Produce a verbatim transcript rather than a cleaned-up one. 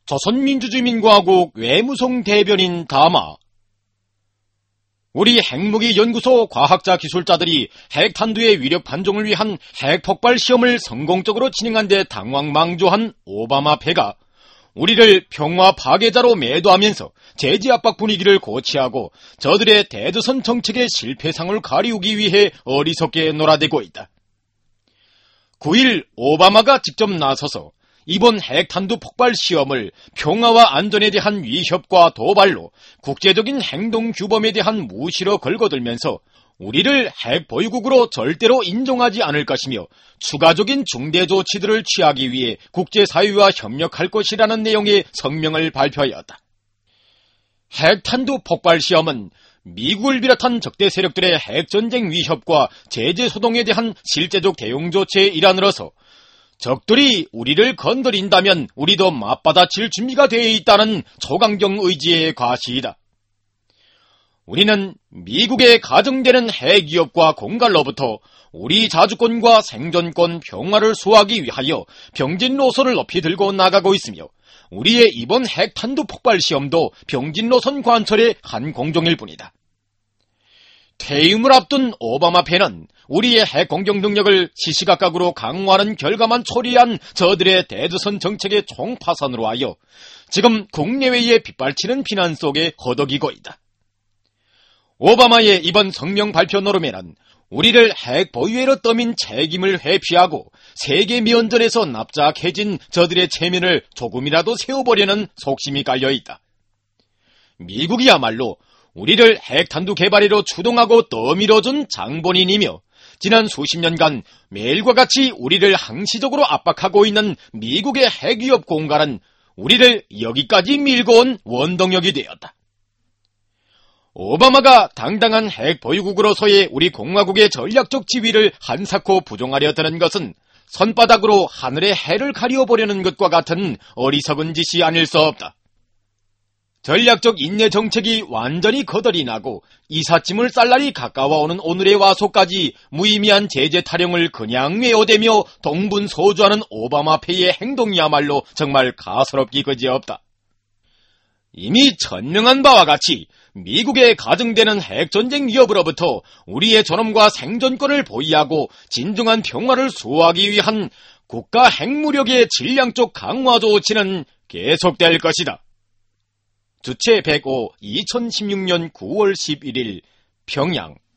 조선민주주의민과국 외무성 대변인 담화. 우리 핵무기연구소 과학자 기술자들이 핵탄두의 위력 판정을 위한 핵폭발 시험을 성공적으로 진행한 데 당황망조한 오바마 패가 우리를 평화 파괴자로 매도하면서 제재 압박 분위기를 고취하고 저들의 대두선 정책의 실패상을 가리우기 위해 어리석게 놀아대고 있다. 구일 오바마가 직접 나서서 이번 핵탄두 폭발 시험을 평화와 안전에 대한 위협과 도발로 국제적인 행동 규범에 대한 무시로 걸거들면서 우리를 핵 보유국으로 절대로 인정하지 않을 것이며 추가적인 중대 조치들을 취하기 위해 국제사회와 협력할 것이라는 내용의 성명을 발표하였다. 핵탄두 폭발 시험은 미국을 비롯한 적대 세력들의 핵전쟁 위협과 제재 소동에 대한 실제적 대응 조치의 일환으로서 적들이 우리를 건드린다면 우리도 맞받아칠 준비가 되어 있다는 초강경 의지의 과시이다. 우리는 미국의 가정되는 핵위협과 공갈로부터 우리 자주권과 생존권, 평화를 수호하기 위하여 병진 노선을 높이 들고 나가고 있으며 우리의 이번 핵탄두 폭발 시험도 병진 노선 관철의 한 공종일 뿐이다. 퇴임을 앞둔 오바마 패는 우리의 핵 공격 능력을 시시각각으로 강화하는 결과만 초래한 저들의 대두선 정책의 총파산으로 하여 지금 국내외에 빗발치는 비난 속에 허덕이고 있다. 오바마의 이번 성명 발표 노름에는 우리를 핵 보유회로 떠민 책임을 회피하고 세계 면전에서 납작해진 저들의 체면을 조금이라도 세워보려는 속심이 깔려있다. 미국이야말로 우리를 핵탄두 개발에로 추동하고 떠밀어준 장본인이며 지난 수십 년간 매일과 같이 우리를 항시적으로 압박하고 있는 미국의 핵위협 공갈은 우리를 여기까지 밀고 온 원동력이 되었다. 오바마가 당당한 핵 보유국으로서의 우리 공화국의 전략적 지위를 한사코 부정하려 드는 것은 손바닥으로 하늘의 해를 가리워보려는 것과 같은 어리석은 짓이 아닐 수 없다. 전략적 인내 정책이 완전히 거덜이 나고 이삿짐을 쌀 날이 가까워오는 오늘에 와서까지 무의미한 제재 타령을 그냥 외워대며 동분서주하는 오바마 패의 행동이야말로 정말 가소롭기 그지없다. 이미 천명한 바와 같이 미국의 가정되는 핵전쟁 위협으로부터 우리의 존엄과 생존권을 보위하고 진정한 평화를 수호하기 위한 국가 핵무력의 질량적 강화 조치는 계속될 것이다. 주체 백오 이천십육 년 구월 십일일 평양